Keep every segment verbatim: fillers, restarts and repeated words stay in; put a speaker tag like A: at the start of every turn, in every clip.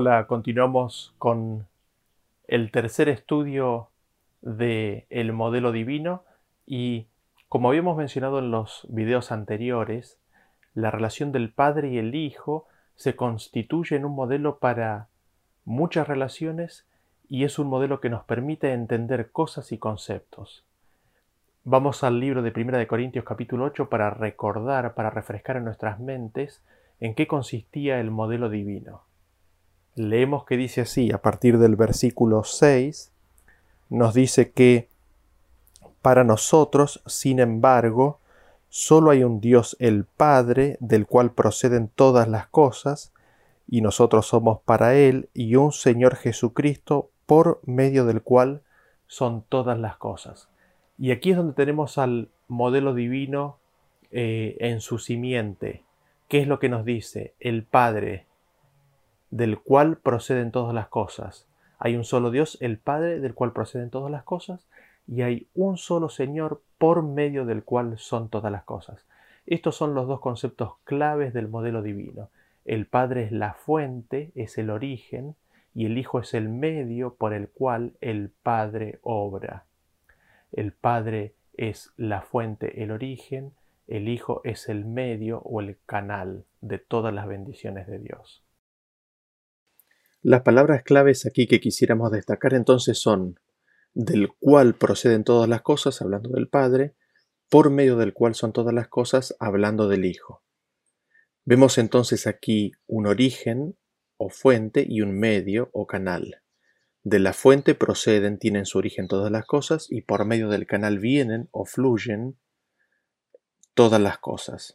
A: Hola, continuamos con el tercer estudio de el modelo divino y como habíamos mencionado en los videos anteriores, la relación del Padre y el Hijo se constituye en un modelo para muchas relaciones y es un modelo que nos permite entender cosas y conceptos. Vamos al libro de Primera de Corintios capítulo ocho para recordar, para refrescar en nuestras mentes en qué consistía el modelo divino. Leemos que dice así, a partir del versículo seis, nos dice que para nosotros, sin embargo, solo hay un Dios el Padre, del cual proceden todas las cosas, y nosotros somos para Él, y un Señor Jesucristo, por medio del cual son todas las cosas. Y aquí es donde tenemos al modelo divino eh, en su simiente. ¿Qué es lo que nos dice? El Padre, del cual proceden todas las cosas. Hay un solo Dios, el Padre, del cual proceden todas las cosas, y hay un solo Señor por medio del cual son todas las cosas. Estos son los dos conceptos claves del modelo divino. El Padre es la fuente, es el origen, y el Hijo es el medio por el cual el Padre obra. El Padre es la fuente, el origen, el Hijo es el medio o el canal de todas las bendiciones de Dios. Las palabras claves aquí que quisiéramos destacar entonces son del cual proceden todas las cosas, hablando del Padre, por medio del cual son todas las cosas, hablando del Hijo. Vemos entonces aquí un origen o fuente y un medio o canal. De la fuente proceden, tienen su origen todas las cosas y por medio del canal vienen o fluyen todas las cosas.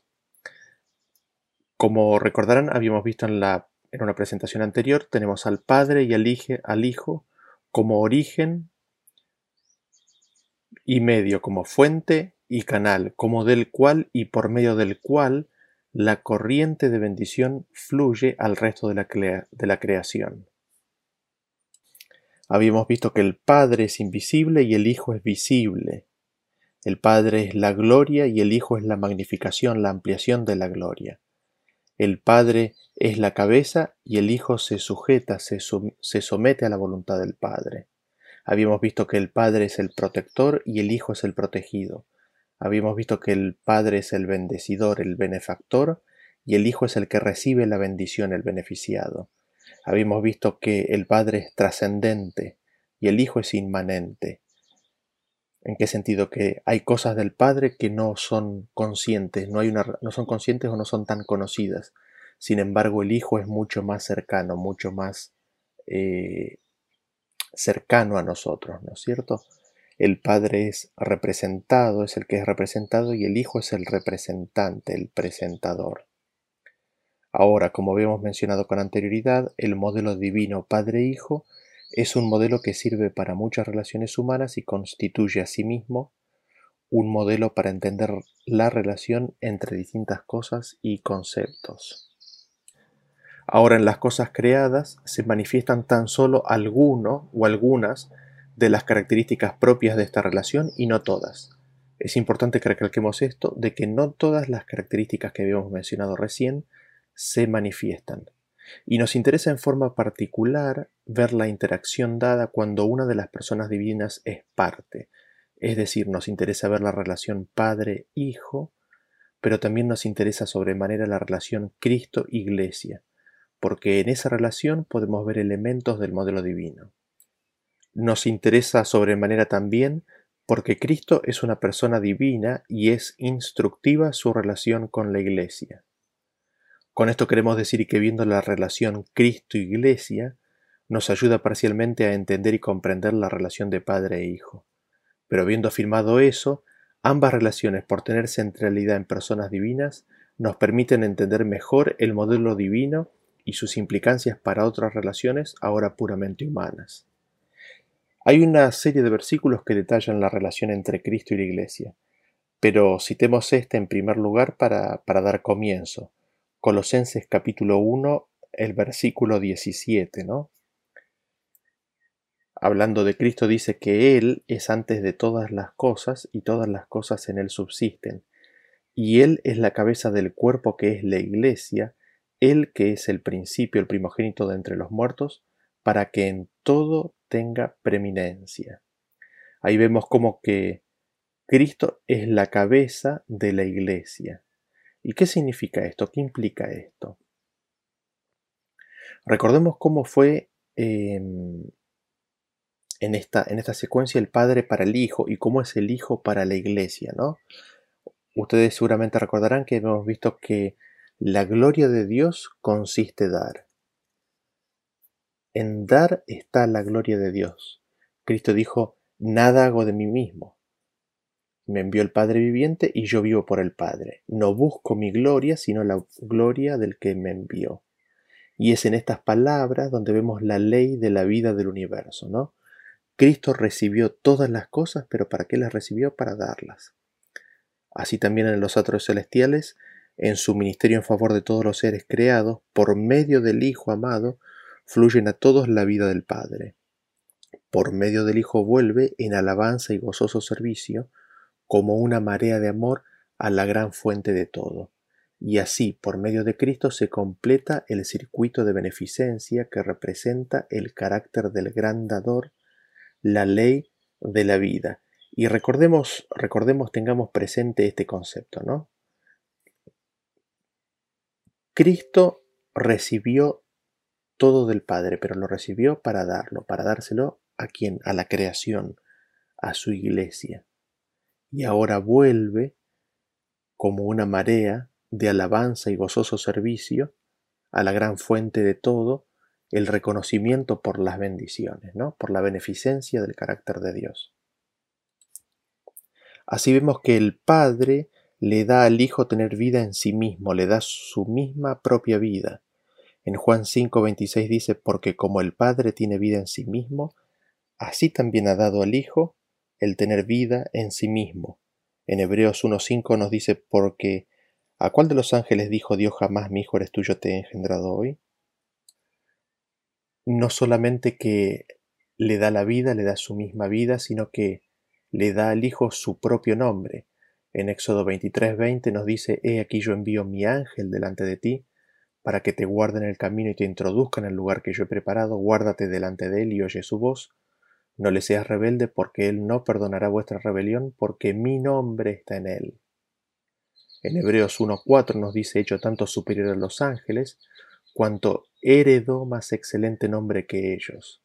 A: Como recordarán, habíamos visto en, la, en una presentación anterior, tenemos al Padre y al Hijo, al Hijo como origen y medio, como fuente y canal, como del cual y por medio del cual la corriente de bendición fluye al resto de la, crea, de la creación. Habíamos visto que el Padre es invisible y el Hijo es visible. El Padre es la gloria y el Hijo es la magnificación, la ampliación de la gloria. El Padre es la cabeza y el Hijo se sujeta, se, se somete a la voluntad del Padre. Habíamos visto que el Padre es el protector y el Hijo es el protegido. Habíamos visto que el Padre es el bendecidor, el benefactor, y el Hijo es el que recibe la bendición, el beneficiado. Habíamos visto que el Padre es trascendente y el Hijo es inmanente. ¿En qué sentido? Que hay cosas del Padre que no son conscientes, no, hay una, no son conscientes o no son tan conocidas. Sin embargo, el Hijo es mucho más cercano, mucho más eh, cercano a nosotros, ¿no es cierto? El Padre es representado, es el que es representado, y el Hijo es el representante, el presentador. Ahora, como habíamos mencionado con anterioridad, el modelo divino Padre-Hijo es un modelo que sirve para muchas relaciones humanas y constituye asimismo un modelo para entender la relación entre distintas cosas y conceptos. Ahora, en las cosas creadas se manifiestan tan solo alguno o algunas de las características propias de esta relación y no todas. Es importante que recalquemos esto, de que no todas las características que habíamos mencionado recién se manifiestan. Y nos interesa en forma particular ver la interacción dada cuando una de las personas divinas es parte. Es decir, nos interesa ver la relación Padre-Hijo, pero también nos interesa sobremanera la relación Cristo-Iglesia, porque en esa relación podemos ver elementos del modelo divino. Nos interesa sobremanera también porque Cristo es una persona divina y es instructiva su relación con la Iglesia. Con esto queremos decir que viendo la relación Cristo-Iglesia, nos ayuda parcialmente a entender y comprender la relación de padre e hijo. Pero habiendo afirmado eso, ambas relaciones, por tener centralidad en personas divinas, nos permiten entender mejor el modelo divino y sus implicancias para otras relaciones ahora puramente humanas. Hay una serie de versículos que detallan la relación entre Cristo y la Iglesia, pero citemos este en primer lugar para, para dar comienzo. Colosenses capítulo uno, el versículo diecisiete, ¿no? Hablando de Cristo dice que Él es antes de todas las cosas y todas las cosas en Él subsisten, y Él es la cabeza del cuerpo que es la Iglesia, Él que es el principio, el primogénito de entre los muertos, para que en todo tenga preeminencia. Ahí vemos como que Cristo es la cabeza de la iglesia. ¿Y qué significa esto? ¿Qué implica esto? Recordemos cómo fue eh, en, esta, en esta secuencia el Padre para el Hijo y cómo es el Hijo para la iglesia, ¿no? Ustedes seguramente recordarán que hemos visto que la gloria de Dios consiste en dar. En dar está la gloria de Dios. Cristo dijo, nada hago de mí mismo. Me envió el Padre viviente y yo vivo por el Padre. No busco mi gloria, sino la gloria del que me envió. Y es en estas palabras donde vemos la ley de la vida del universo, ¿no? Cristo recibió todas las cosas, pero ¿para qué las recibió? Para darlas. Así también en los atrios celestiales, en su ministerio en favor de todos los seres creados, por medio del Hijo amado, fluyen a todos la vida del Padre. Por medio del Hijo vuelve en alabanza y gozoso servicio, como una marea de amor a la gran fuente de todo. Y así, por medio de Cristo, se completa el circuito de beneficencia que representa el carácter del gran dador, la ley de la vida. Y recordemos, recordemos, tengamos presente este concepto, ¿no? Cristo recibió todo del Padre, pero lo recibió para darlo, para dárselo a quien, a la creación, a su iglesia. Y ahora vuelve como una marea de alabanza y gozoso servicio a la gran fuente de todo, el reconocimiento por las bendiciones, ¿no? Por la beneficencia del carácter de Dios. Así vemos que el Padre le da al Hijo tener vida en sí mismo, le da su misma propia vida. En Juan cinco veintiséis dice, porque como el Padre tiene vida en sí mismo, así también ha dado al Hijo el tener vida en sí mismo. En Hebreos uno cinco nos dice, porque ¿a cuál de los ángeles dijo Dios jamás mi Hijo eres tú, yo te he engendrado hoy? No solamente que le da la vida, le da su misma vida, sino que le da al Hijo su propio nombre. En Éxodo veintitrés veinte nos dice, he aquí yo envío mi ángel delante de ti, para que te guarde en el camino y te introduzca en el lugar que yo he preparado, guárdate delante de él y oye su voz. No le seas rebelde, porque él no perdonará vuestra rebelión, porque mi nombre está en él. En Hebreos uno cuatro nos dice, hecho tanto superior a los ángeles, cuanto heredó más excelente nombre que ellos.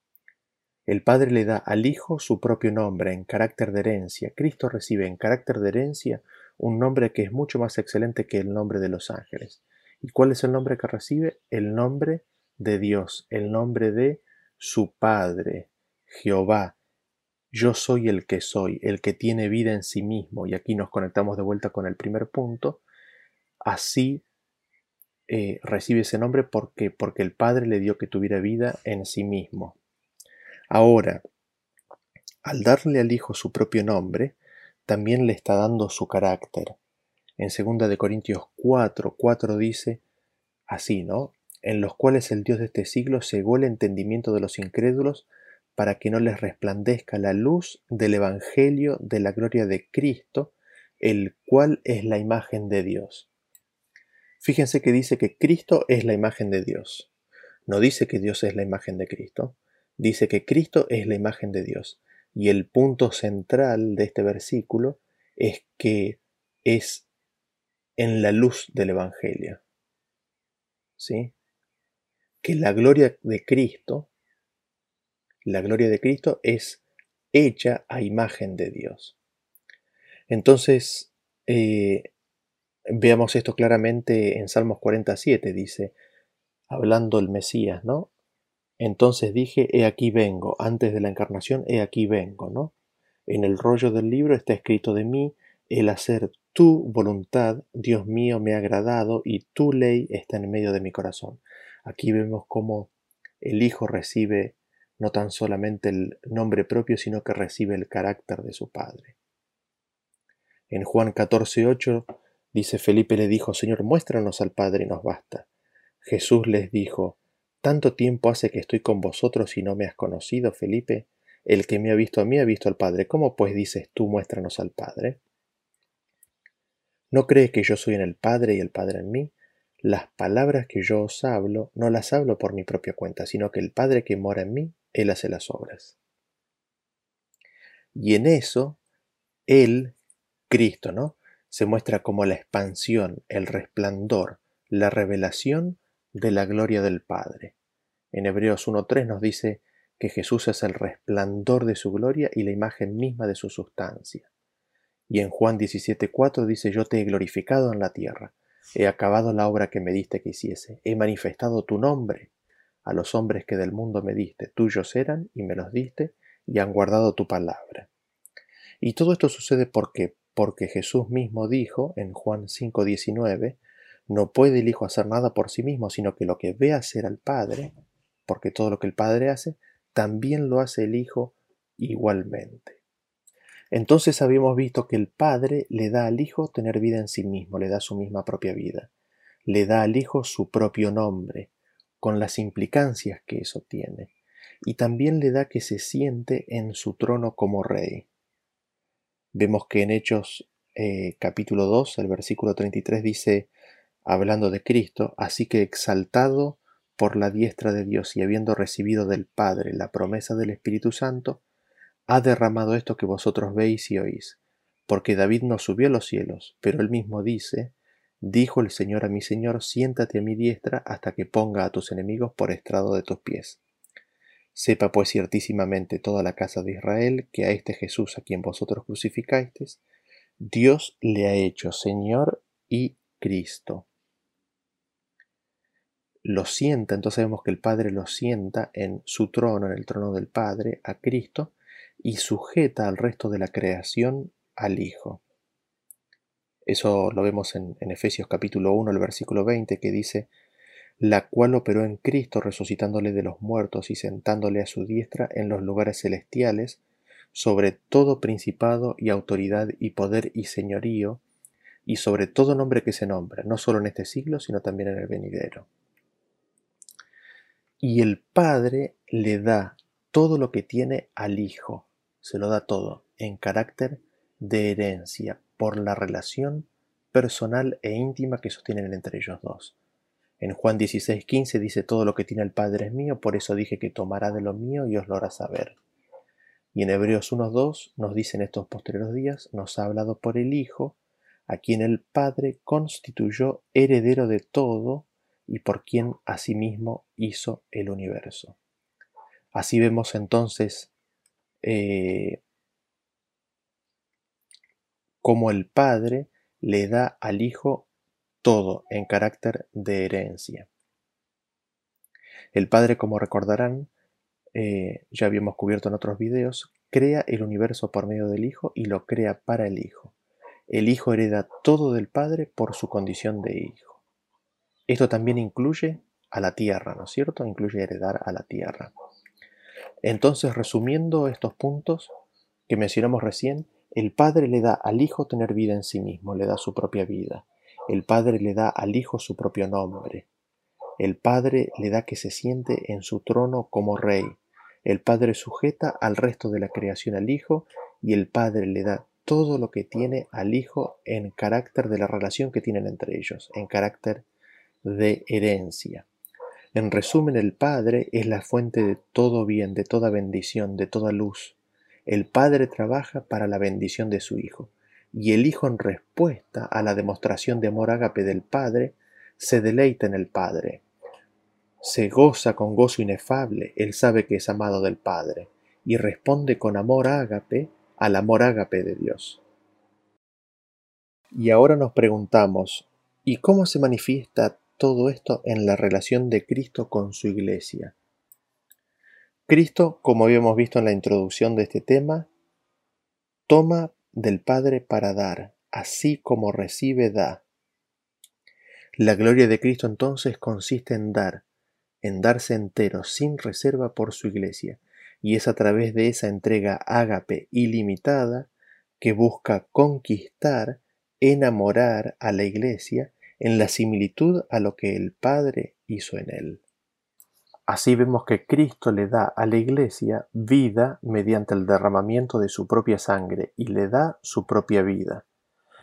A: El Padre le da al Hijo su propio nombre en carácter de herencia. Cristo recibe en carácter de herencia un nombre que es mucho más excelente que el nombre de los ángeles. ¿Y cuál es el nombre que recibe? El nombre de Dios, el nombre de su Padre, Jehová. Yo soy el que soy, el que tiene vida en sí mismo. Y aquí nos conectamos de vuelta con el primer punto. Así eh, recibe ese nombre porque, porque el Padre le dio que tuviera vida en sí mismo. Ahora, al darle al Hijo su propio nombre, también le está dando su carácter. En segunda de Corintios cuatro, cuatro dice así, ¿no? En los cuales el Dios de este siglo cegó el entendimiento de los incrédulos para que no les resplandezca la luz del Evangelio de la gloria de Cristo, el cual es la imagen de Dios. Fíjense que dice que Cristo es la imagen de Dios. No dice que Dios es la imagen de Cristo. Dice que Cristo es la imagen de Dios. Y el punto central de este versículo es que es en la luz del Evangelio. ¿Sí? Que la gloria de Cristo, la gloria de Cristo es hecha a imagen de Dios. Entonces, eh, veamos esto claramente en Salmos cuarenta y siete, dice, hablando el Mesías, ¿no? Entonces dije, he aquí vengo, antes de la encarnación, he aquí vengo, ¿no? En el rollo del libro está escrito de mí, el hacer tu voluntad, Dios mío, me ha agradado y tu ley está en medio de mi corazón. Aquí vemos cómo el Hijo recibe no tan solamente el nombre propio, sino que recibe el carácter de su Padre. En Juan catorce ocho dice, Felipe le dijo, Señor, muéstranos al Padre y nos basta. Jesús les dijo, ¿tanto tiempo hace que estoy con vosotros y no me has conocido, Felipe? El que me ha visto a mí ha visto al Padre. ¿Cómo pues dices tú, muéstranos al Padre? ¿No crees que yo soy en el Padre y el Padre en mí? las palabras que yo os hablo, no las hablo por mi propia cuenta, sino que el Padre que mora en mí, Él hace las obras. Y en eso, Él, Cristo, ¿no?, se muestra como la expansión, el resplandor, la revelación de la gloria del Padre. En Hebreos uno tres nos dice que Jesús es el resplandor de su gloria y la imagen misma de su sustancia. Y en Juan diecisiete cuatro dice: yo te he glorificado en la tierra, he acabado la obra que me diste que hiciese, he manifestado tu nombre a los hombres que del mundo me diste, tuyos eran y me los diste y han guardado tu palabra. Y todo esto sucede porque, porque Jesús mismo dijo en Juan cinco diecinueve: no puede el Hijo hacer nada por sí mismo, sino que lo que ve hacer al Padre, porque todo lo que el Padre hace, también lo hace el Hijo igualmente. Entonces habíamos visto que el Padre le da al Hijo tener vida en sí mismo, le da su misma propia vida, le da al Hijo su propio nombre, con las implicancias que eso tiene, y también le da que se siente en su trono como Rey. Vemos que en Hechos eh, capítulo dos, el versículo treinta y tres dice, hablando de Cristo: así que exaltado por la diestra de Dios y habiendo recibido del Padre la promesa del Espíritu Santo, ha derramado esto que vosotros veis y oís. Porque David no subió a los cielos, pero él mismo dice: dijo el Señor a mi Señor, siéntate a mi diestra hasta que ponga a tus enemigos por estrado de tus pies. Sepa pues ciertísimamente toda la casa de Israel que a este Jesús a quien vosotros crucificasteis, Dios le ha hecho Señor y Cristo. Lo sienta, entonces vemos que el Padre lo sienta en su trono, en el trono del Padre, a Cristo, y sujeta al resto de la creación al Hijo. Eso lo vemos en, en Efesios capítulo uno, el versículo veinte, que dice: la cual operó en Cristo, resucitándole de los muertos y sentándole a su diestra en los lugares celestiales, sobre todo principado y autoridad y poder y señorío, y sobre todo nombre que se nombra, no solo en este siglo, sino también en el venidero. Y el Padre le da todo lo que tiene al Hijo, se lo da todo, en carácter de herencia, por la relación personal e íntima que sostienen entre ellos dos. En Juan dieciséis quince dice: todo lo que tiene el Padre es mío, por eso dije que tomará de lo mío y os lo hará saber. Y en Hebreos uno dos nos dice: en estos posteriores días nos ha hablado por el Hijo, a quien el Padre constituyó heredero de todo, y por quien asimismo hizo el universo. Así vemos entonces eh, cómo el Padre le da al Hijo todo en carácter de herencia. El Padre, como recordarán, eh, ya habíamos cubierto en otros videos, crea el universo por medio del Hijo y lo crea para el Hijo. El Hijo hereda todo del Padre por su condición de Hijo. Esto también incluye a la tierra, ¿no es cierto? Incluye heredar a la tierra. Entonces, resumiendo estos puntos que mencionamos recién, el Padre le da al Hijo tener vida en sí mismo, le da su propia vida. El Padre le da al Hijo su propio nombre. El Padre le da que se siente en su trono como Rey. El Padre sujeta al resto de la creación al Hijo, y el Padre le da todo lo que tiene al Hijo en carácter de la relación que tienen entre ellos, en carácter de herencia. En resumen, el Padre es la fuente de todo bien, de toda bendición, de toda luz. El Padre trabaja para la bendición de su Hijo, y el Hijo, en respuesta a la demostración de amor ágape del Padre, se deleita en el Padre. Se goza con gozo inefable, él sabe que es amado del Padre, y responde con amor ágape al amor ágape de Dios. Y ahora nos preguntamos, ¿y cómo se manifiesta todo esto en la relación de Cristo con su Iglesia? Cristo, como habíamos visto en la introducción de este tema, toma del Padre para dar, así como recibe, da. La gloria de Cristo entonces consiste en dar, en darse entero, sin reserva por su Iglesia, y es a través de esa entrega ágape ilimitada que busca conquistar, enamorar a la Iglesia en la similitud a lo que el Padre hizo en él. Así vemos que Cristo le da a la Iglesia vida mediante el derramamiento de su propia sangre y le da su propia vida.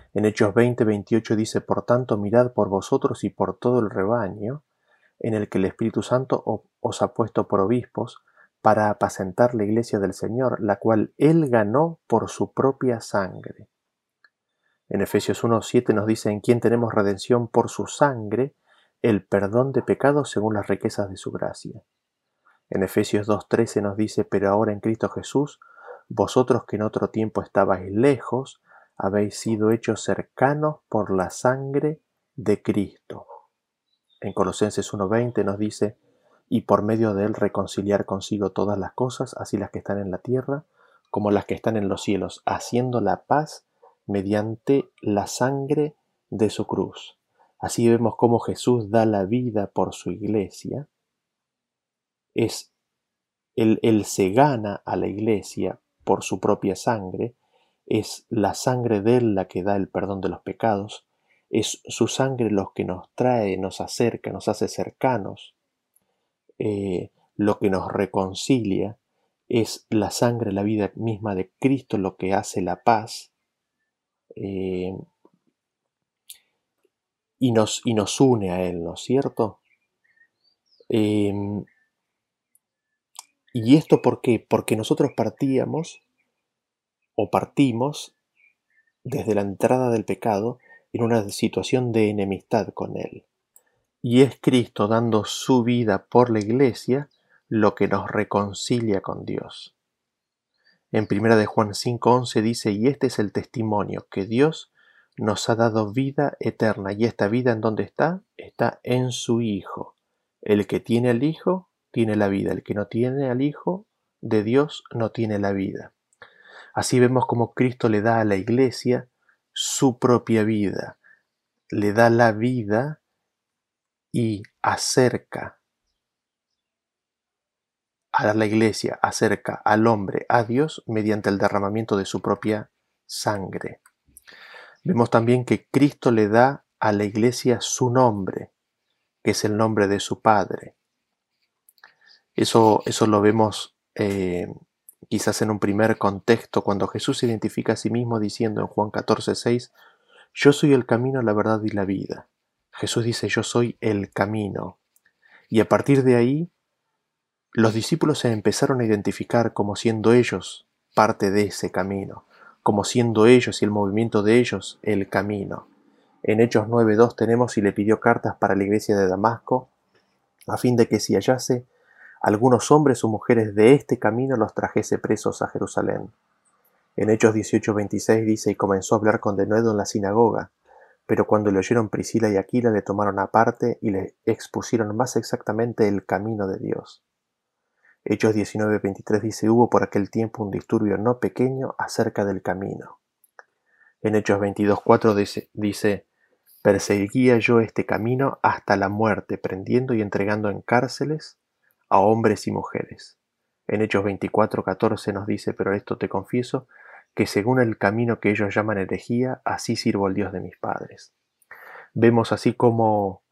A: En Hechos veinte, veintiocho dice, por tanto, mirad por vosotros y por todo el rebaño, en el que el Espíritu Santo os ha puesto por obispos, para apacentar la iglesia del Señor, la cual Él ganó por su propia sangre. En Efesios uno, siete nos dice, en quien tenemos redención por su sangre, el perdón de pecados según las riquezas de su gracia. En Efesios dos, trece nos dice, pero ahora en Cristo Jesús, vosotros que en otro tiempo estabais lejos, habéis sido hechos cercanos por la sangre de Cristo. En Colosenses uno, veinte nos dice, y por medio de él reconciliar consigo todas las cosas, así las que están en la tierra como las que están en los cielos, haciendo la paz mediante la sangre de su cruz. Así vemos cómo Jesús da la vida por su iglesia. Es él, él se gana a la iglesia por su propia sangre. Es la sangre de él la que da el perdón de los pecados. Es su sangre lo que nos trae, nos acerca, nos hace cercanos. Eh, lo que nos reconcilia. Es la sangre, la vida misma de Cristo lo que hace la paz. Eh, y, nos, y nos une a Él, ¿no es cierto? Eh, ¿Y esto por qué? Porque nosotros partíamos o partimos desde la entrada del pecado en una situación de enemistad con Él. Y es Cristo dando su vida por la iglesia lo que nos reconcilia con Dios. En primera de Juan cinco once dice, y este es el testimonio, que Dios nos ha dado vida eterna, y esta vida ¿en dónde está? Está en su Hijo. El que tiene al Hijo, tiene la vida. El que no tiene al Hijo de Dios, no tiene la vida. Así vemos cómo Cristo le da a la iglesia su propia vida. Le da la vida y acerca a la iglesia, acerca al hombre a Dios mediante el derramamiento de su propia sangre. Vemos también que Cristo le da a la iglesia su nombre, que es el nombre de su Padre. Eso, eso lo vemos eh, quizás en un primer contexto cuando Jesús se identifica a sí mismo diciendo en Juan catorce seis, yo soy el camino, la verdad y la vida. Jesús dice, yo soy el camino. Y a partir de ahí, los discípulos se empezaron a identificar como siendo ellos parte de ese camino, como siendo ellos y el movimiento de ellos el camino. En Hechos nueve dos tenemos y le pidió cartas para la iglesia de Damasco, a fin de que si hallase algunos hombres o mujeres de este camino los trajese presos a Jerusalén. En Hechos dieciocho veintiséis dice, y comenzó a hablar con denuedo en la sinagoga, pero cuando le oyeron Priscila y Aquila le tomaron aparte y le expusieron más exactamente el camino de Dios. Hechos diecinueve veintitrés dice, hubo por aquel tiempo un disturbio no pequeño acerca del camino. En Hechos veintidós cuatro dice, dice, perseguía yo este camino hasta la muerte, prendiendo y entregando en cárceles a hombres y mujeres. En Hechos veinticuatro catorce nos dice, pero esto te confieso, que según el camino que ellos llaman herejía, así sirvo al Dios de mis padres. Vemos así como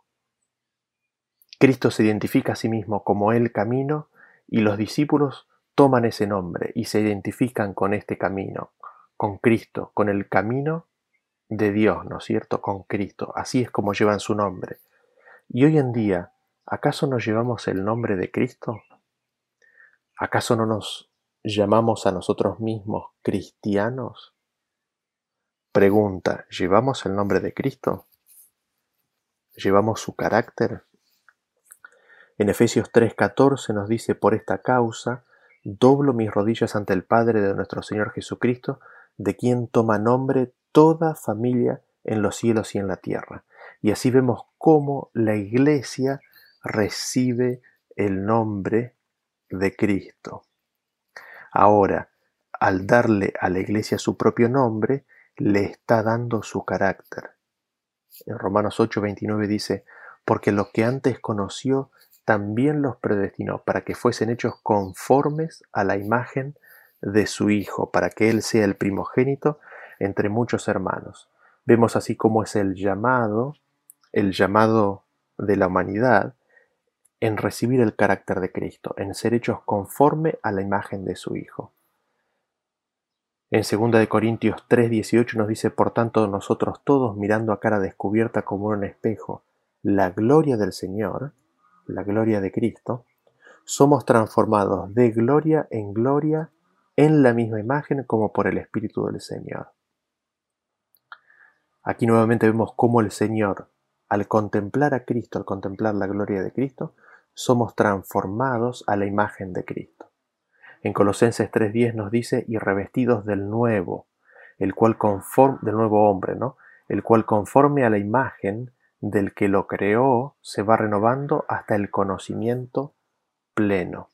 A: Cristo se identifica a sí mismo como el camino, y los discípulos toman ese nombre y se identifican con este camino, con Cristo, con el camino de Dios, ¿no es cierto? Con Cristo. Así es como llevan su nombre. Y hoy en día, ¿acaso no llevamos el nombre de Cristo? ¿Acaso no nos llamamos a nosotros mismos cristianos? Pregunta, ¿llevamos el nombre de Cristo? ¿Llevamos su carácter? En Efesios tres catorce nos dice, por esta causa, doblo mis rodillas ante el Padre de nuestro Señor Jesucristo, de quien toma nombre toda familia en los cielos y en la tierra. Y así vemos cómo la iglesia recibe el nombre de Cristo. Ahora, al darle a la iglesia su propio nombre, le está dando su carácter. En Romanos ocho veintinueve dice, porque lo que antes conoció, también los predestinó para que fuesen hechos conformes a la imagen de su Hijo, para que Él sea el primogénito entre muchos hermanos. Vemos así cómo es el llamado, el llamado de la humanidad, en recibir el carácter de Cristo, en ser hechos conforme a la imagen de su Hijo. En segunda de Corintios tres dieciocho nos dice: por tanto nosotros todos, mirando a cara descubierta como en un espejo la gloria del Señor, la gloria de Cristo, somos transformados de gloria en gloria en la misma imagen como por el Espíritu del Señor. Aquí nuevamente vemos cómo el Señor, al contemplar a Cristo, al contemplar la gloria de Cristo, somos transformados a la imagen de Cristo. En Colosenses tres diez nos dice: y revestidos del nuevo, el cual conforme, del nuevo hombre, ¿no? El cual conforme a la imagen del que lo creó, se va renovando hasta el conocimiento pleno.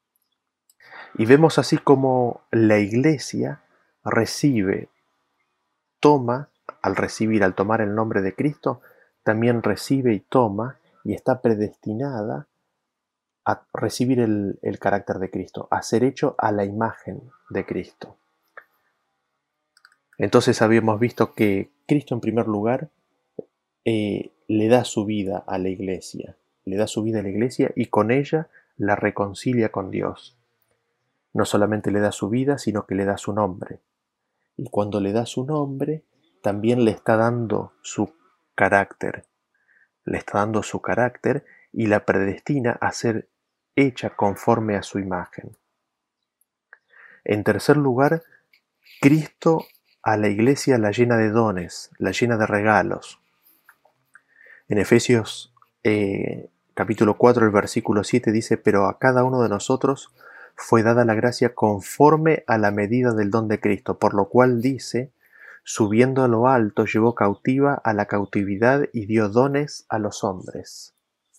A: Y vemos así como la Iglesia recibe, toma, al recibir, al tomar el nombre de Cristo, también recibe y toma y está predestinada a recibir el, el carácter de Cristo, a ser hecho a la imagen de Cristo. Entonces habíamos visto que Cristo, en primer lugar, eh, le da su vida a la Iglesia, le da su vida a la Iglesia y con ella la reconcilia con Dios. No solamente le da su vida, sino que le da su nombre. Y cuando le da su nombre, también le está dando su carácter. Le está dando su carácter y la predestina a ser hecha conforme a su imagen. En tercer lugar, Cristo a la Iglesia la llena de dones, la llena de regalos. En Efesios eh, capítulo cuatro, el versículo siete dice: pero a cada uno de nosotros fue dada la gracia conforme a la medida del don de Cristo, por lo cual dice: subiendo a lo alto, llevó cautiva a la cautividad y dio dones a los hombres.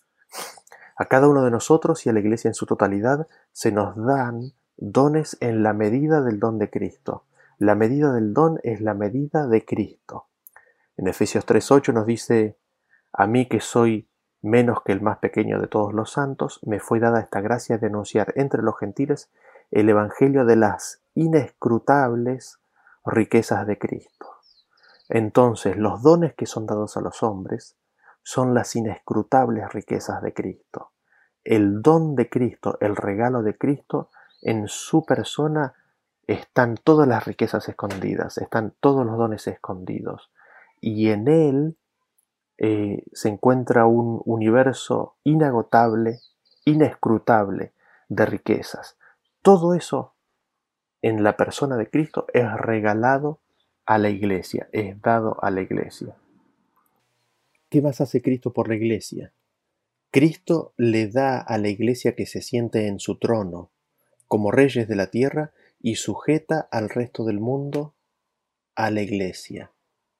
A: A cada uno de nosotros y a la Iglesia en su totalidad se nos dan dones en la medida del don de Cristo. La medida del don es la medida de Cristo. En Efesios tres ocho nos dice: a mí, que soy menos que el más pequeño de todos los santos, me fue dada esta gracia de anunciar entre los gentiles el evangelio de las inescrutables riquezas de Cristo. Entonces, los dones que son dados a los hombres son las inescrutables riquezas de Cristo. El don de Cristo, el regalo de Cristo, en su persona están todas las riquezas escondidas, están todos los dones escondidos. Y en Él eh, se encuentra un universo inagotable, inescrutable de riquezas. Todo eso en la persona de Cristo es regalado a la Iglesia, es dado a la Iglesia. ¿Qué más hace Cristo por la Iglesia? Cristo le da a la Iglesia que se siente en su trono, como reyes de la tierra, y sujeta al resto del mundo a la Iglesia.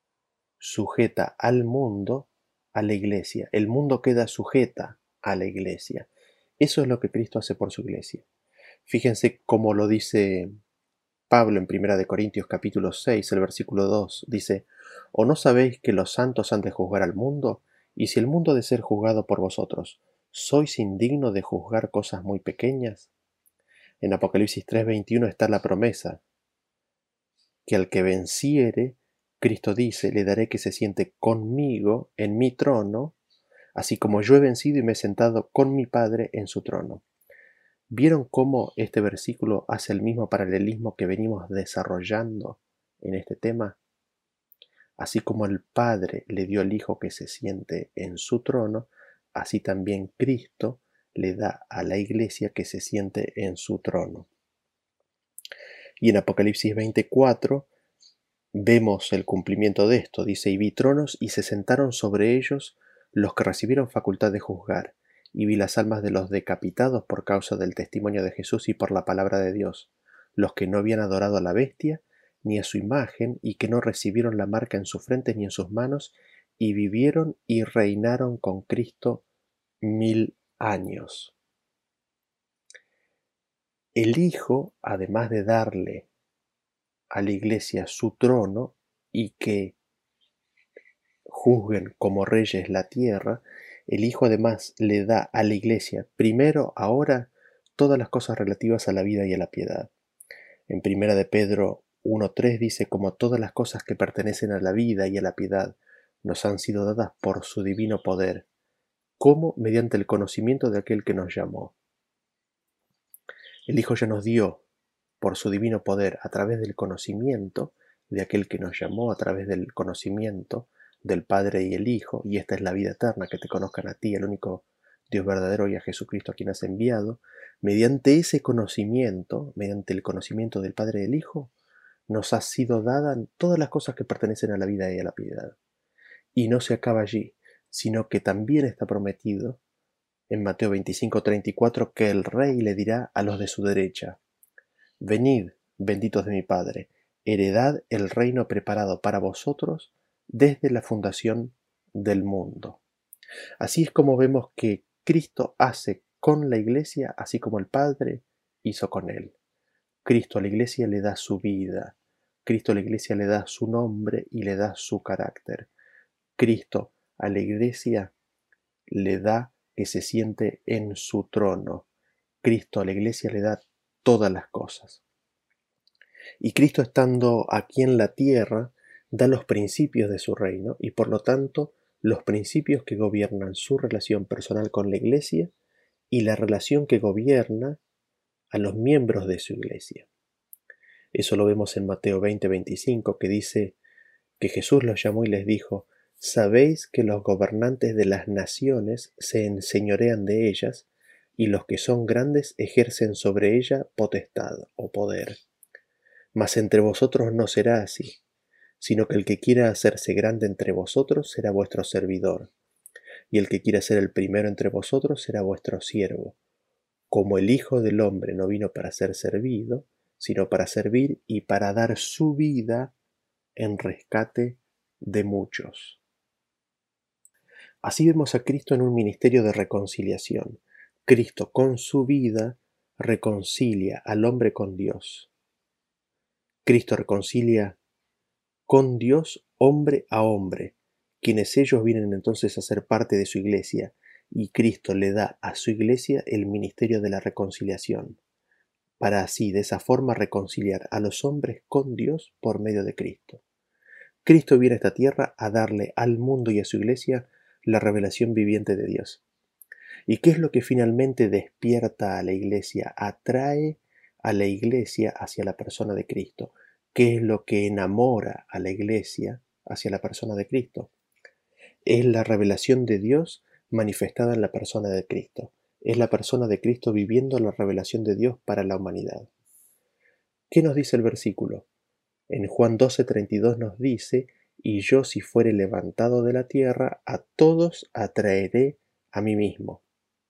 A: Sujeta al mundo a la Iglesia. El mundo queda sujeta a la Iglesia. Eso es lo que Cristo hace por su Iglesia. Fíjense cómo lo dice Pablo en primera de Corintios capítulo seis, el versículo dos, dice: ¿o no sabéis que los santos han de juzgar al mundo? Y si el mundo ha de ser juzgado por vosotros, ¿sois indignos de juzgar cosas muy pequeñas? En Apocalipsis tres veintiuno está la promesa, que al que venciere, Cristo dice, le daré que se siente conmigo en mi trono, así como yo he vencido y me he sentado con mi Padre en su trono. ¿Vieron cómo este versículo hace el mismo paralelismo que venimos desarrollando en este tema? Así como el Padre le dio al Hijo que se siente en su trono, así también Cristo le da a la Iglesia que se siente en su trono. Y en Apocalipsis veinticuatro vemos el cumplimiento de esto. Dice: y vi tronos y se sentaron sobre ellos los que recibieron facultad de juzgar, y vi las almas de los decapitados por causa del testimonio de Jesús y por la palabra de Dios, los que no habían adorado a la bestia ni a su imagen, y que no recibieron la marca en sus frentes ni en sus manos, y vivieron y reinaron con Cristo mil años. El Hijo, además de darle a la Iglesia su trono y que juzguen como reyes la tierra, el Hijo además le da a la Iglesia, primero, ahora, todas las cosas relativas a la vida y a la piedad. En primera de Pedro uno tres dice: como todas las cosas que pertenecen a la vida y a la piedad nos han sido dadas por su divino poder, como mediante el conocimiento de aquel que nos llamó. El Hijo ya nos dio por su divino poder, a través del conocimiento de aquel que nos llamó, a través del conocimiento del Padre y el Hijo, y esta es la vida eterna, que te conozcan a ti, el único Dios verdadero, y a Jesucristo a quien has enviado. Mediante ese conocimiento, mediante el conocimiento del Padre y del Hijo, nos ha sido dada todas las cosas que pertenecen a la vida y a la piedad. Y no se acaba allí, sino que también está prometido en Mateo veinticinco, treinta y cuatro, que el Rey le dirá a los de su derecha: venid, benditos de mi Padre, heredad el reino preparado para vosotros desde la fundación del mundo. Así es como vemos que Cristo hace con la Iglesia, así como el Padre hizo con él. Cristo a la Iglesia le da su vida, Cristo a la Iglesia le da su nombre y le da su carácter. Cristo a la Iglesia le da que se siente en su trono. Cristo a la Iglesia le da todas las cosas. Y Cristo, estando aquí en la tierra, da los principios de su reino y por lo tanto los principios que gobiernan su relación personal con la Iglesia y la relación que gobierna a los miembros de su Iglesia. Eso lo vemos en Mateo veinte, veinticinco, que dice que Jesús los llamó y les dijo: sabéis que los gobernantes de las naciones se enseñorean de ellas, y los que son grandes ejercen sobre ella potestad o poder. Mas entre vosotros no será así, sino que el que quiera hacerse grande entre vosotros será vuestro servidor, y el que quiera ser el primero entre vosotros será vuestro siervo. Como el Hijo del Hombre no vino para ser servido, sino para servir y para dar su vida en rescate de muchos. Así vemos a Cristo en un ministerio de reconciliación. Cristo con su vida reconcilia al hombre con Dios. Cristo reconcilia con Dios hombre a hombre, quienes ellos vienen entonces a ser parte de su iglesia, y Cristo le da a su iglesia el ministerio de la reconciliación, para así de esa forma reconciliar a los hombres con Dios por medio de Cristo. Cristo viene a esta tierra a darle al mundo y a su iglesia la revelación viviente de Dios. ¿Y qué es lo que finalmente despierta a la iglesia, atrae a la iglesia hacia la persona de Cristo? ¿Qué es lo que enamora a la iglesia hacia la persona de Cristo? Es la revelación de Dios manifestada en la persona de Cristo. Es la persona de Cristo viviendo la revelación de Dios para la humanidad. ¿Qué nos dice el versículo? En Juan doce, treinta y dos nos dice: y yo, si fuere levantado de la tierra, a todos atraeré a mí mismo.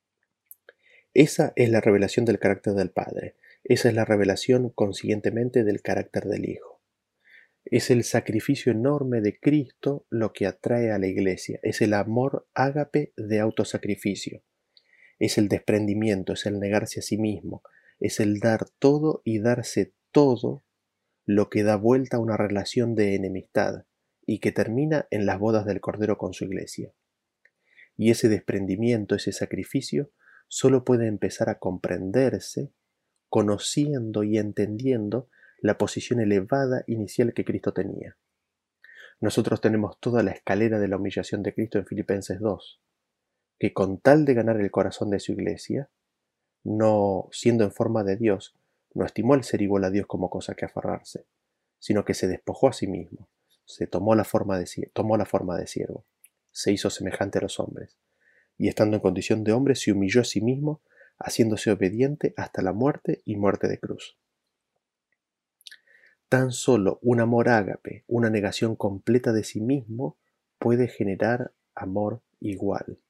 A: Esa es la revelación del carácter del Padre. Esa es la revelación, consiguientemente, del carácter del Hijo. Es el sacrificio enorme de Cristo lo que atrae a la iglesia. Es el amor ágape de autosacrificio. Es el desprendimiento, es el negarse a sí mismo. Es el dar todo y darse todo, lo que da vuelta a una relación de enemistad y que termina en las bodas del Cordero con su iglesia. Y ese desprendimiento, ese sacrificio, solo puede empezar a comprenderse conociendo y entendiendo la posición elevada inicial que Cristo tenía. Nosotros tenemos toda la escalera de la humillación de Cristo en Filipenses dos, que con tal de ganar el corazón de su iglesia, no siendo en forma de Dios, no estimó el ser igual a Dios como cosa que aferrarse, sino que se despojó a sí mismo, se tomó la forma de, tomó la forma de siervo, se hizo semejante a los hombres, y estando en condición de hombre se humilló a sí mismo, haciéndose obediente hasta la muerte y muerte de cruz. Tan solo un amor ágape, una negación completa de sí mismo, puede generar amor igual.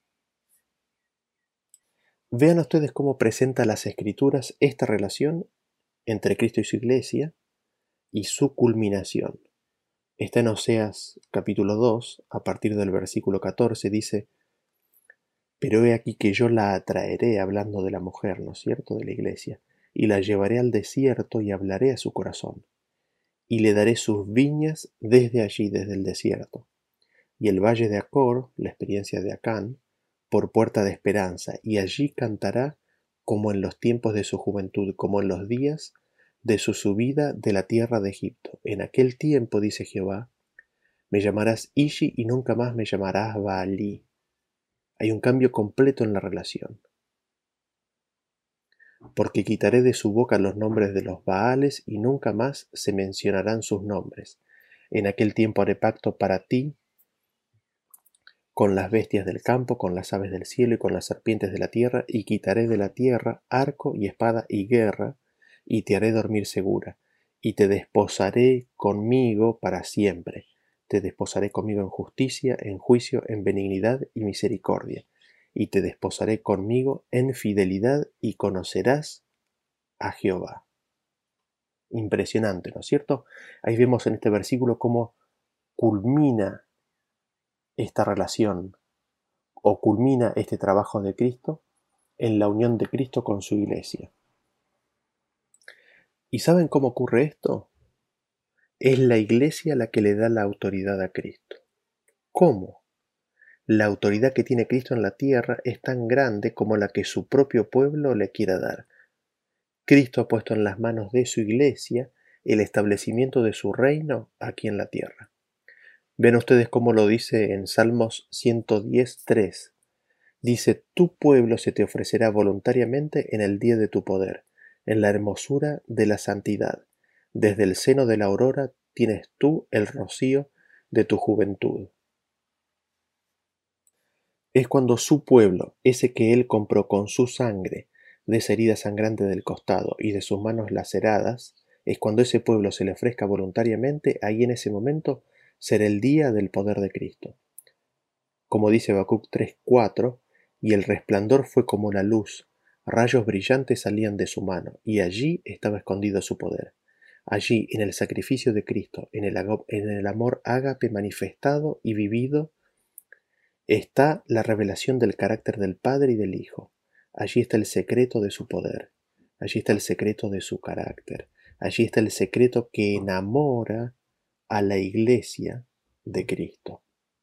A: Vean ustedes cómo presenta las Escrituras esta relación entre Cristo y su iglesia y su culminación. Está en Oseas capítulo dos, a partir del versículo catorce, dice: pero he aquí que yo la atraeré, hablando de la mujer, ¿no es cierto?, de la iglesia, y la llevaré al desierto y hablaré a su corazón, y le daré sus viñas desde allí, desde el desierto, y el valle de Acor, la experiencia de Acán, por puerta de esperanza, y allí cantará como en los tiempos de su juventud, como en los días de su subida de la tierra de Egipto. En aquel tiempo, dice Jehová, me llamarás Ishi y nunca más me llamarás Baalí. Hay un cambio completo en la relación. porque quitaré de su boca los nombres de los Baales y nunca más se mencionarán sus nombres. En aquel tiempo haré pacto para ti con las bestias del campo, con las aves del cielo y con las serpientes de la tierra, y quitaré de la tierra arco y espada y guerra, y te haré dormir segura, y te desposaré conmigo para siempre. Te desposaré conmigo en justicia, en juicio, en benignidad y misericordia, y te desposaré conmigo en fidelidad, y conocerás a Jehová. Impresionante, ¿no es cierto? Ahí vemos en este versículo cómo culmina esta relación o culmina este trabajo de Cristo en la unión de Cristo con su iglesia. ¿Y saben cómo ocurre esto? Es la iglesia la que le da la autoridad a Cristo. ¿Cómo? La autoridad que tiene Cristo en la tierra es tan grande como la que su propio pueblo le quiera dar. Cristo ha puesto en las manos de su iglesia el establecimiento de su reino aquí en la tierra. Ven ustedes cómo lo dice en Salmos ciento diez, tres. Dice, tu pueblo se te ofrecerá voluntariamente en el día de tu poder, en la hermosura de la santidad. Desde el seno de la aurora tienes tú el rocío de tu juventud. Es cuando su pueblo, ese que él compró con su sangre, de esa herida sangrante del costado y de sus manos laceradas, es cuando ese pueblo se le ofrezca voluntariamente, ahí en ese momento será el día del poder de Cristo. Como dice Habacuc tres, cuatro, y el resplandor fue como una luz, rayos brillantes salían de su mano, y allí estaba escondido su poder. Allí, en el sacrificio de Cristo, en el, en el amor ágape manifestado y vivido, está la revelación del carácter del Padre y del Hijo. Allí está el secreto de su poder. Allí está el secreto de su carácter. Allí está el secreto que enamora a la iglesia de Cristo.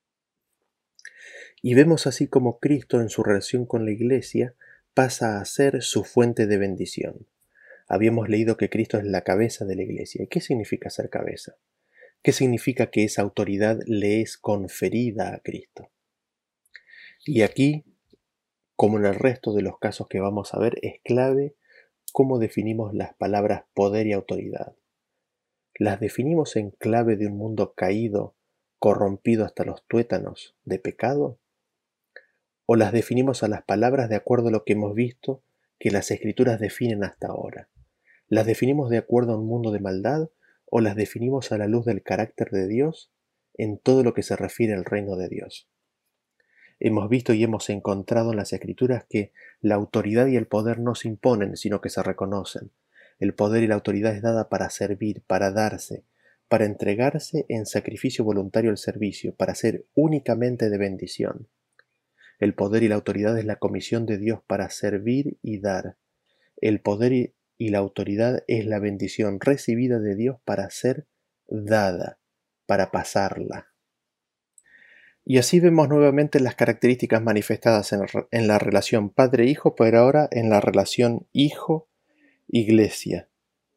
A: Y vemos así como Cristo en su relación con la iglesia pasa a ser su fuente de bendición. Habíamos leído que Cristo es la cabeza de la iglesia. ¿Y qué significa ser cabeza? ¿Qué significa que esa autoridad le es conferida a Cristo? Y aquí, como en el resto de los casos que vamos a ver, es clave cómo definimos las palabras poder y autoridad. ¿Las definimos en clave de un mundo caído, corrompido hasta los tuétanos de pecado? ¿O las definimos a las palabras de acuerdo a lo que hemos visto que las Escrituras definen hasta ahora? ¿Las definimos de acuerdo a un mundo de maldad o las definimos a la luz del carácter de Dios en todo lo que se refiere al reino de Dios? Hemos visto y hemos encontrado en las Escrituras que la autoridad y el poder no se imponen, sino que se reconocen. El poder y la autoridad es dada para servir, para darse, para entregarse en sacrificio voluntario al servicio, para ser únicamente de bendición. El poder y la autoridad es la comisión de Dios para servir y dar. El poder y la autoridad es la bendición recibida de Dios para ser dada, para pasarla. Y así vemos nuevamente las características manifestadas en, en la relación padre-hijo, pero ahora en la relación hijo-iglesia.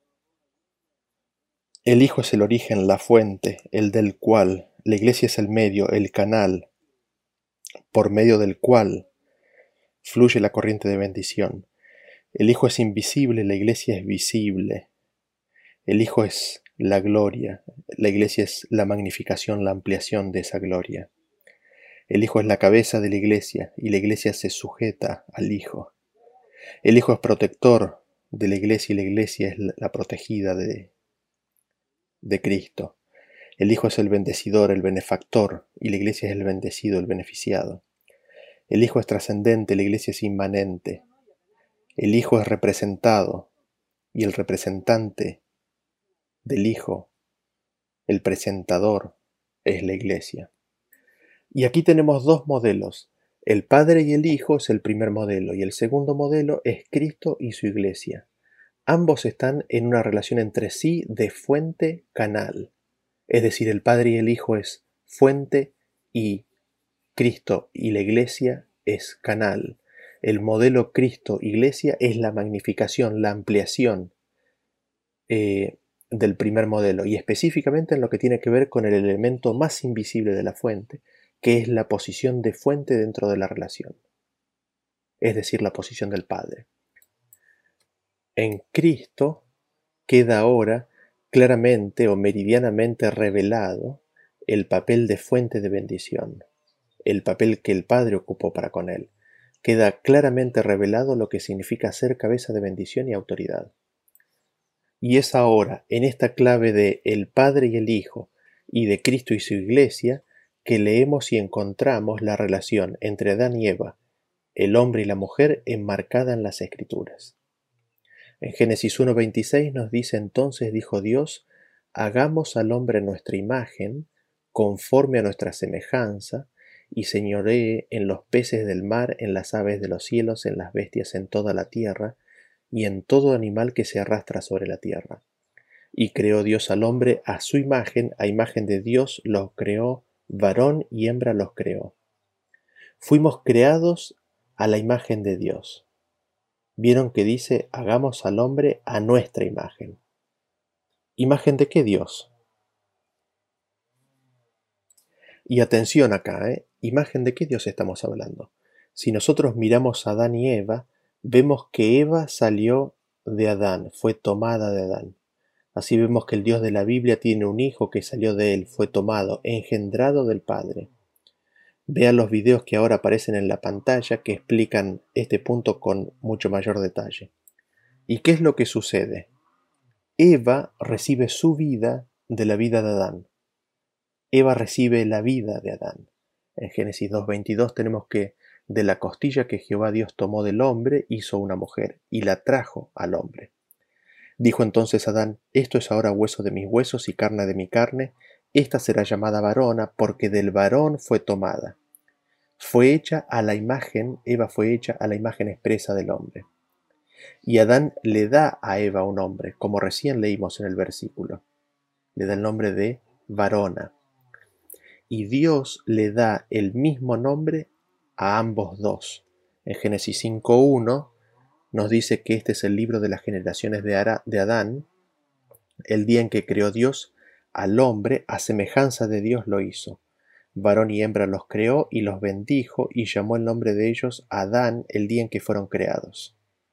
A: El hijo es el origen, la fuente, el del cual, la iglesia es el medio, el canal, por medio del cual fluye la corriente de bendición. El Hijo es invisible, la iglesia es visible. El Hijo es la gloria, la iglesia es la magnificación, la ampliación de esa gloria. El Hijo es la cabeza de la iglesia y la iglesia se sujeta al Hijo. El Hijo es protector de la iglesia y la iglesia es la protegida de, de Cristo. El Hijo es el bendecidor, el benefactor y la iglesia es el bendecido, el beneficiado. El Hijo es trascendente, la iglesia es inmanente. El Hijo es representado y el representante del Hijo, el presentador, es la iglesia. Y aquí tenemos dos modelos. El Padre y el Hijo es el primer modelo y el segundo modelo es Cristo y su iglesia. Ambos están en una relación entre sí de fuente-canal. Es decir, el Padre y el Hijo es fuente y Cristo y la iglesia es canal. El modelo Cristo-Iglesia es la magnificación, la ampliación eh, del primer modelo y específicamente en lo que tiene que ver con el elemento más invisible de la fuente, que es la posición de fuente dentro de la relación, es decir, la posición del Padre. En Cristo queda ahora claramente o meridianamente revelado el papel de fuente de bendición, el papel que el Padre ocupó para con él. Queda claramente revelado lo que significa ser cabeza de bendición y autoridad. Y es ahora, en esta clave de el Padre y el Hijo, y de Cristo y su Iglesia, que leemos y encontramos la relación entre Adán y Eva, el hombre y la mujer, enmarcada en las Escrituras. En Génesis uno veintiséis nos dice: entonces dijo Dios, hagamos al hombre nuestra imagen, conforme a nuestra semejanza, y señoree en los peces del mar, en las aves de los cielos, en las bestias, en toda la tierra, y en todo animal que se arrastra sobre la tierra. Y creó Dios al hombre a su imagen, a imagen de Dios los creó, varón y hembra los creó. Fuimos creados a la imagen de Dios. Vieron que dice, hagamos al hombre a nuestra imagen. ¿Imagen de qué Dios? Y atención acá, ¿eh? ¿Imagen de qué Dios estamos hablando? Si nosotros miramos a Adán y Eva, vemos que Eva salió de Adán, fue tomada de Adán. Así vemos que el Dios de la Biblia tiene un hijo que salió de él, fue tomado, engendrado del Padre. Vean los videos que ahora aparecen en la pantalla que explican este punto con mucho mayor detalle. ¿Y qué es lo que sucede? Eva recibe su vida de la vida de Adán. Eva recibe la vida de Adán. En Génesis dos veintidós tenemos que de la costilla que Jehová Dios tomó del hombre hizo una mujer y la trajo al hombre. Dijo entonces Adán, esto es ahora hueso de mis huesos y carne de mi carne, esta será llamada varona porque del varón fue tomada. Fue hecha a la imagen, Eva fue hecha a la imagen expresa del hombre. Y Adán le da a Eva un nombre, como recién leímos en el versículo. Le da el nombre de varona. Y Dios le da el mismo nombre a ambos dos. En Génesis cinco uno nos dice que este es el libro de las generaciones de, Ara, de Adán, el día en que creó Dios al hombre, a semejanza de Dios lo hizo. Varón y hembra los creó y los bendijo y llamó el nombre de ellos Adán el día en que fueron creados.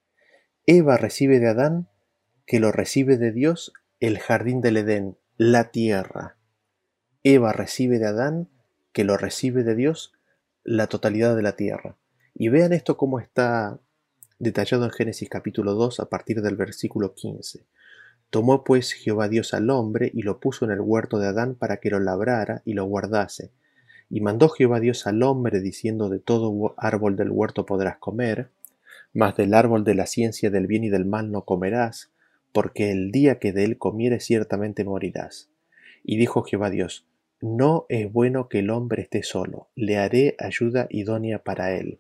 A: Eva recibe de Adán, que lo recibe de Dios, el jardín del Edén, la tierra. Eva recibe de Adán, que lo recibe de Dios, la totalidad de la tierra. Y vean esto cómo está detallado en Génesis capítulo dos a partir del versículo quince. Tomó pues Jehová Dios al hombre y lo puso en el huerto de Adán para que lo labrara y lo guardase. Y mandó Jehová Dios al hombre diciendo, de todo árbol del huerto podrás comer, mas del árbol de la ciencia del bien y del mal no comerás, porque el día que de él comieres ciertamente morirás. Y dijo Jehová Dios, no es bueno que el hombre esté solo, le haré ayuda idónea para él.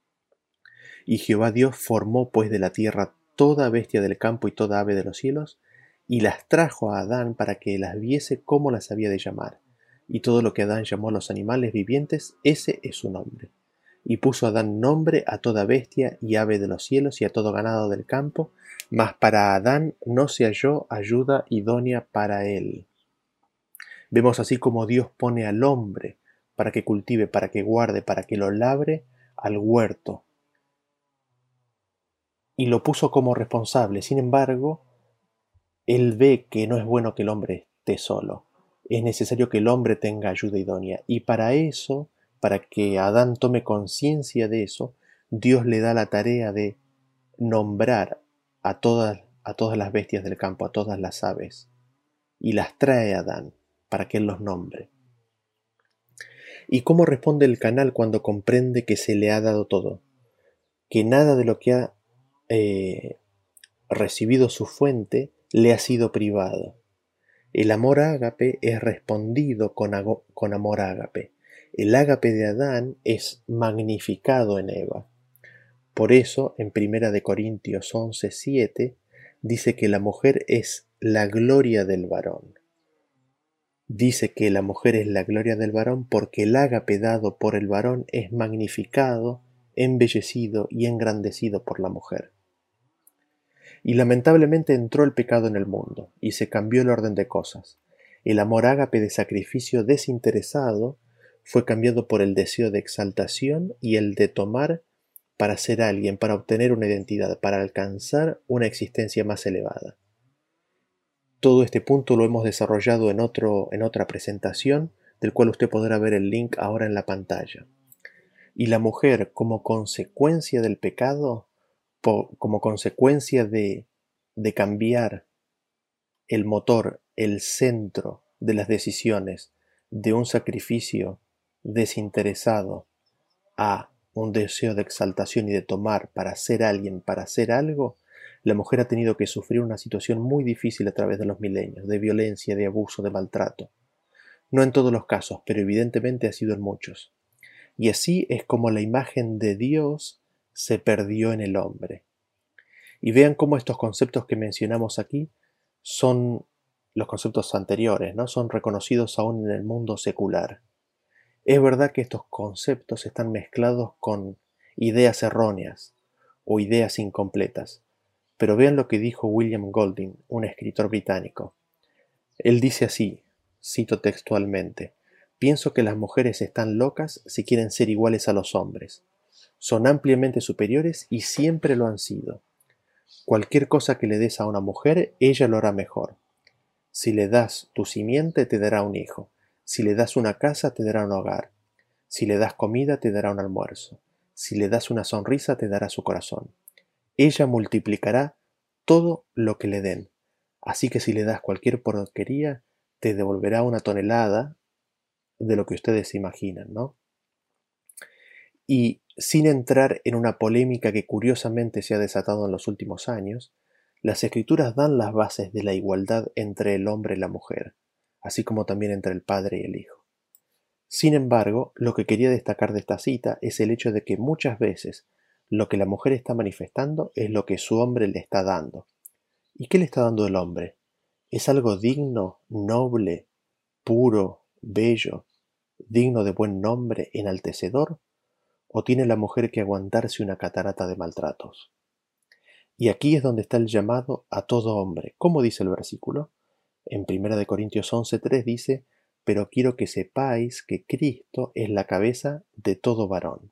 A: Y Jehová Dios formó pues de la tierra toda bestia del campo y toda ave de los cielos, y las trajo a Adán para que las viese cómo las había de llamar. Y todo lo que Adán llamó a los animales vivientes, ese es su nombre. Y puso Adán nombre a toda bestia y ave de los cielos y a todo ganado del campo, mas para Adán no se halló ayuda idónea para él. Vemos así como Dios pone al hombre para que cultive, para que guarde, para que lo labre al huerto. Y lo puso como responsable. Sin embargo, él ve que no es bueno que el hombre esté solo. Es necesario que el hombre tenga ayuda idónea. Y para eso, para que Adán tome conciencia de eso, Dios le da la tarea de nombrar a todas, a todas las bestias del campo, a todas las aves. Y las trae a Adán para que él los nombre. ¿Y cómo responde el canal cuando comprende que se le ha dado todo? Que nada de lo que ha eh, recibido su fuente le ha sido privado. El amor ágape es respondido con, con amor ágape. El ágape de Adán es magnificado en Eva. Por eso, en primera de Corintios once siete, dice que la mujer es la gloria del varón. Dice que la mujer es la gloria del varón porque el ágape dado por el varón es magnificado, embellecido y engrandecido por la mujer. Y lamentablemente entró el pecado en el mundo, y se cambió el orden de cosas. El amor ágape de sacrificio desinteresado fue cambiado por el deseo de exaltación y el de tomar para ser alguien, para obtener una identidad, para alcanzar una existencia más elevada. Todo este punto lo hemos desarrollado en, otro, en otra presentación, del cual usted podrá ver el link ahora en la pantalla. Y la mujer, como consecuencia del pecado, po, como consecuencia de, de cambiar el motor, el centro de las decisiones, de un sacrificio desinteresado a un deseo de exaltación y de tomar para ser alguien, para hacer algo, la mujer ha tenido que sufrir una situación muy difícil a través de los milenios, de violencia, de abuso, de maltrato. No en todos los casos, pero evidentemente ha sido en muchos. Y así es como la imagen de Dios se perdió en el hombre. Y vean cómo estos conceptos que mencionamos aquí son los conceptos anteriores, ¿no? Son reconocidos aún en el mundo secular. Es verdad que estos conceptos están mezclados con ideas erróneas o ideas incompletas, pero vean lo que dijo William Golding, un escritor británico. Él dice así, cito textualmente: «Pienso que las mujeres están locas si quieren ser iguales a los hombres. Son ampliamente superiores y siempre lo han sido. Cualquier cosa que le des a una mujer, ella lo hará mejor. Si le das tu simiente, te dará un hijo. Si le das una casa, te dará un hogar. Si le das comida, te dará un almuerzo. Si le das una sonrisa, te dará su corazón. Ella multiplicará todo lo que le den. Así que si le das cualquier porquería, te devolverá una tonelada de lo que ustedes se imaginan, ¿no?». Y sin entrar en una polémica que curiosamente se ha desatado en los últimos años, las escrituras dan las bases de la igualdad entre el hombre y la mujer, así como también entre el padre y el hijo. Sin embargo, lo que quería destacar de esta cita es el hecho de que muchas veces lo que la mujer está manifestando es lo que su hombre le está dando. ¿Y qué le está dando el hombre? ¿Es algo digno, noble, puro, bello, digno de buen nombre, enaltecedor? ¿O tiene la mujer que aguantarse una catarata de maltratos? Y aquí es donde está el llamado a todo hombre. ¿Cómo dice el versículo? En primera de Corintios once tres dice: «Pero quiero que sepáis que Cristo es la cabeza de todo varón».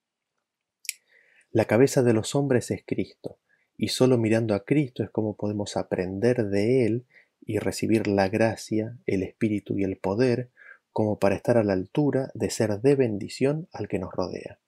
A: La cabeza de los hombres es Cristo, y solo mirando a Cristo es como podemos aprender de Él y recibir la gracia, el espíritu y el poder como para estar a la altura de ser de bendición al que nos rodea.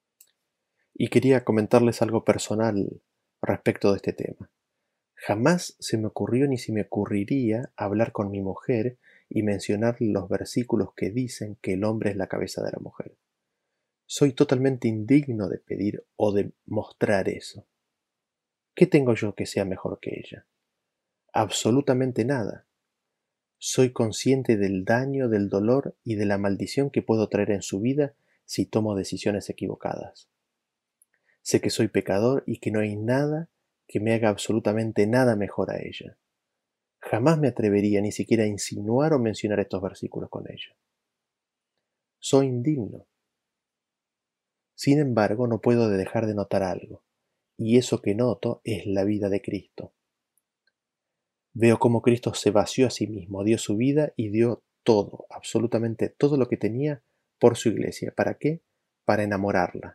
A: Y quería comentarles algo personal respecto de este tema. Jamás se me ocurrió ni se me ocurriría hablar con mi mujer y mencionar los versículos que dicen que el hombre es la cabeza de la mujer. Soy totalmente indigno de pedir o de mostrar eso. ¿Qué tengo yo que sea mejor que ella? Absolutamente nada. Soy consciente del daño, del dolor y de la maldición que puedo traer en su vida si tomo decisiones equivocadas. Sé que soy pecador y que no hay nada que me haga absolutamente nada mejor a ella. Jamás me atrevería ni siquiera a insinuar o mencionar estos versículos con ella. Soy indigno. Sin embargo, no puedo dejar de notar algo, y eso que noto es la vida de Cristo. Veo cómo Cristo se vació a sí mismo, dio su vida y dio todo, absolutamente todo lo que tenía por su iglesia. ¿Para qué? Para enamorarla.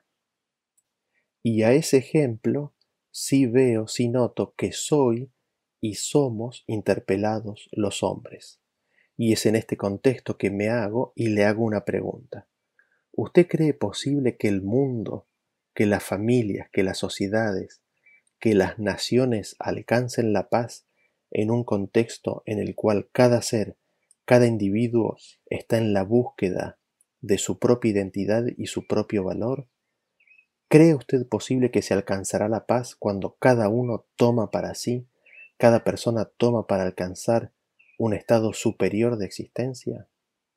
A: Y a ese ejemplo sí veo, sí noto que soy y somos interpelados los hombres. Y es en este contexto que me hago y le hago una pregunta. ¿Usted cree posible que el mundo, que las familias, que las sociedades, que las naciones alcancen la paz en un contexto en el cual cada ser, cada individuo está en la búsqueda de su propia identidad y su propio valor? ¿Cree usted posible que se alcanzará la paz cuando cada uno toma para sí, cada persona toma para alcanzar un estado superior de existencia?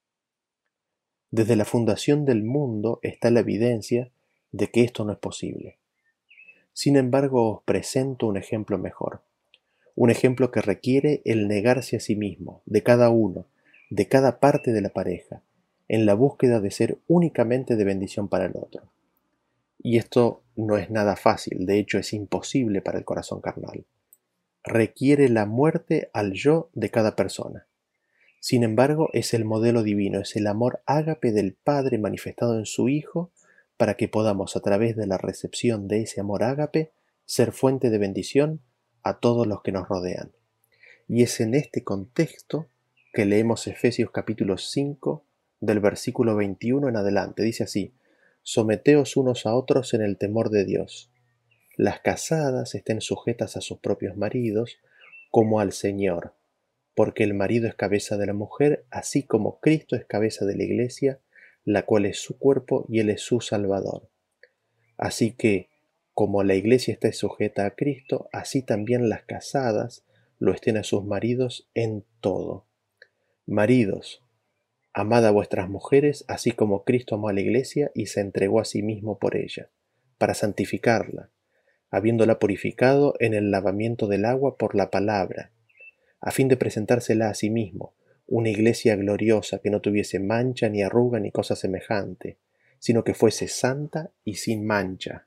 A: Desde la fundación del mundo está la evidencia de que esto no es posible. Sin embargo, os presento un ejemplo mejor, un ejemplo que requiere el negarse a sí mismo, de cada uno, de cada parte de la pareja, en la búsqueda de ser únicamente de bendición para el otro. Y esto no es nada fácil, de hecho es imposible para el corazón carnal. Requiere la muerte al yo de cada persona. Sin embargo, es el modelo divino, es el amor ágape del Padre manifestado en su Hijo para que podamos, a través de la recepción de ese amor ágape, ser fuente de bendición a todos los que nos rodean. Y es en este contexto que leemos Efesios capítulo cinco, del versículo veintiuno en adelante. Dice así: someteos unos a otros en el temor de Dios. Las casadas estén sujetas a sus propios maridos, como al Señor, porque el marido es cabeza de la mujer, así como Cristo es cabeza de la iglesia, la cual es su cuerpo y él es su Salvador. Así que, como la iglesia está sujeta a Cristo, así también las casadas lo estén a sus maridos en todo. Maridos, amad a vuestras mujeres, así como Cristo amó a la iglesia y se entregó a sí mismo por ella, para santificarla, habiéndola purificado en el lavamiento del agua por la palabra, a fin de presentársela a sí mismo, una iglesia gloriosa que no tuviese mancha ni arruga ni cosa semejante, sino que fuese santa y sin mancha.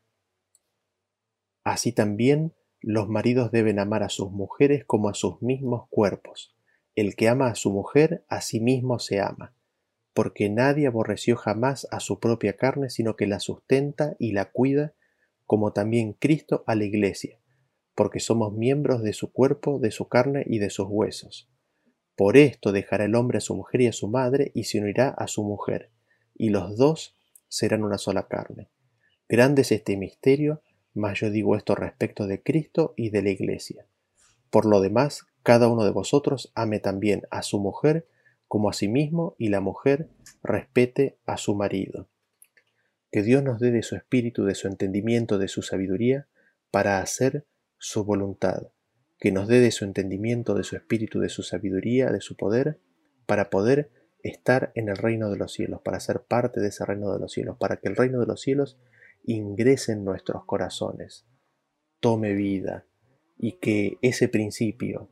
A: Así también los maridos deben amar a sus mujeres como a sus mismos cuerpos. El que ama a su mujer, a sí mismo se ama, porque nadie aborreció jamás a su propia carne, sino que la sustenta y la cuida, como también Cristo a la iglesia, porque somos miembros de su cuerpo, de su carne y de sus huesos. Por esto dejará el hombre a su mujer y a su madre, y se unirá a su mujer, y los dos serán una sola carne. Grande es este misterio, mas yo digo esto respecto de Cristo y de la iglesia. Por lo demás, cada uno de vosotros ame también a su mujer como a sí mismo, y la mujer respete a su marido. Que Dios nos dé de su espíritu, de su entendimiento, de su sabiduría, para hacer su voluntad. Que nos dé de su entendimiento, de su espíritu, de su sabiduría, de su poder, para poder estar en el reino de los cielos, para ser parte de ese reino de los cielos, para que el reino de los cielos ingrese en nuestros corazones, tome vida, y que ese principio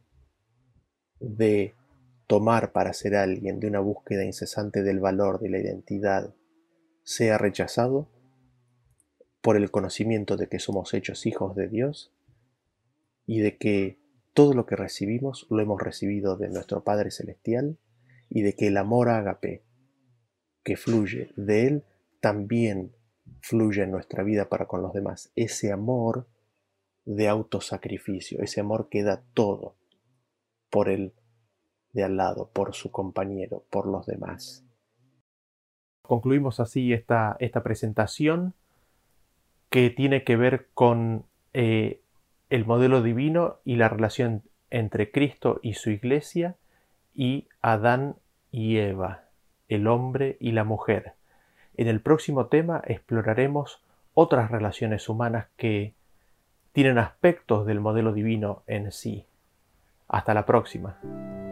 A: de tomar para ser alguien, de una búsqueda incesante del valor, de la identidad, sea rechazado por el conocimiento de que somos hechos hijos de Dios y de que todo lo que recibimos lo hemos recibido de nuestro Padre Celestial, y de que el amor ágape que fluye de Él también fluye en nuestra vida para con los demás. Ese amor de autosacrificio, ese amor que da todo por el de al lado, por su compañero, por los demás. Concluimos así esta, esta presentación que tiene que ver con eh, el modelo divino y la relación entre Cristo y su iglesia, y Adán y Eva, el hombre y la mujer. En el próximo tema exploraremos otras relaciones humanas que tienen aspectos del modelo divino en sí. Hasta la próxima.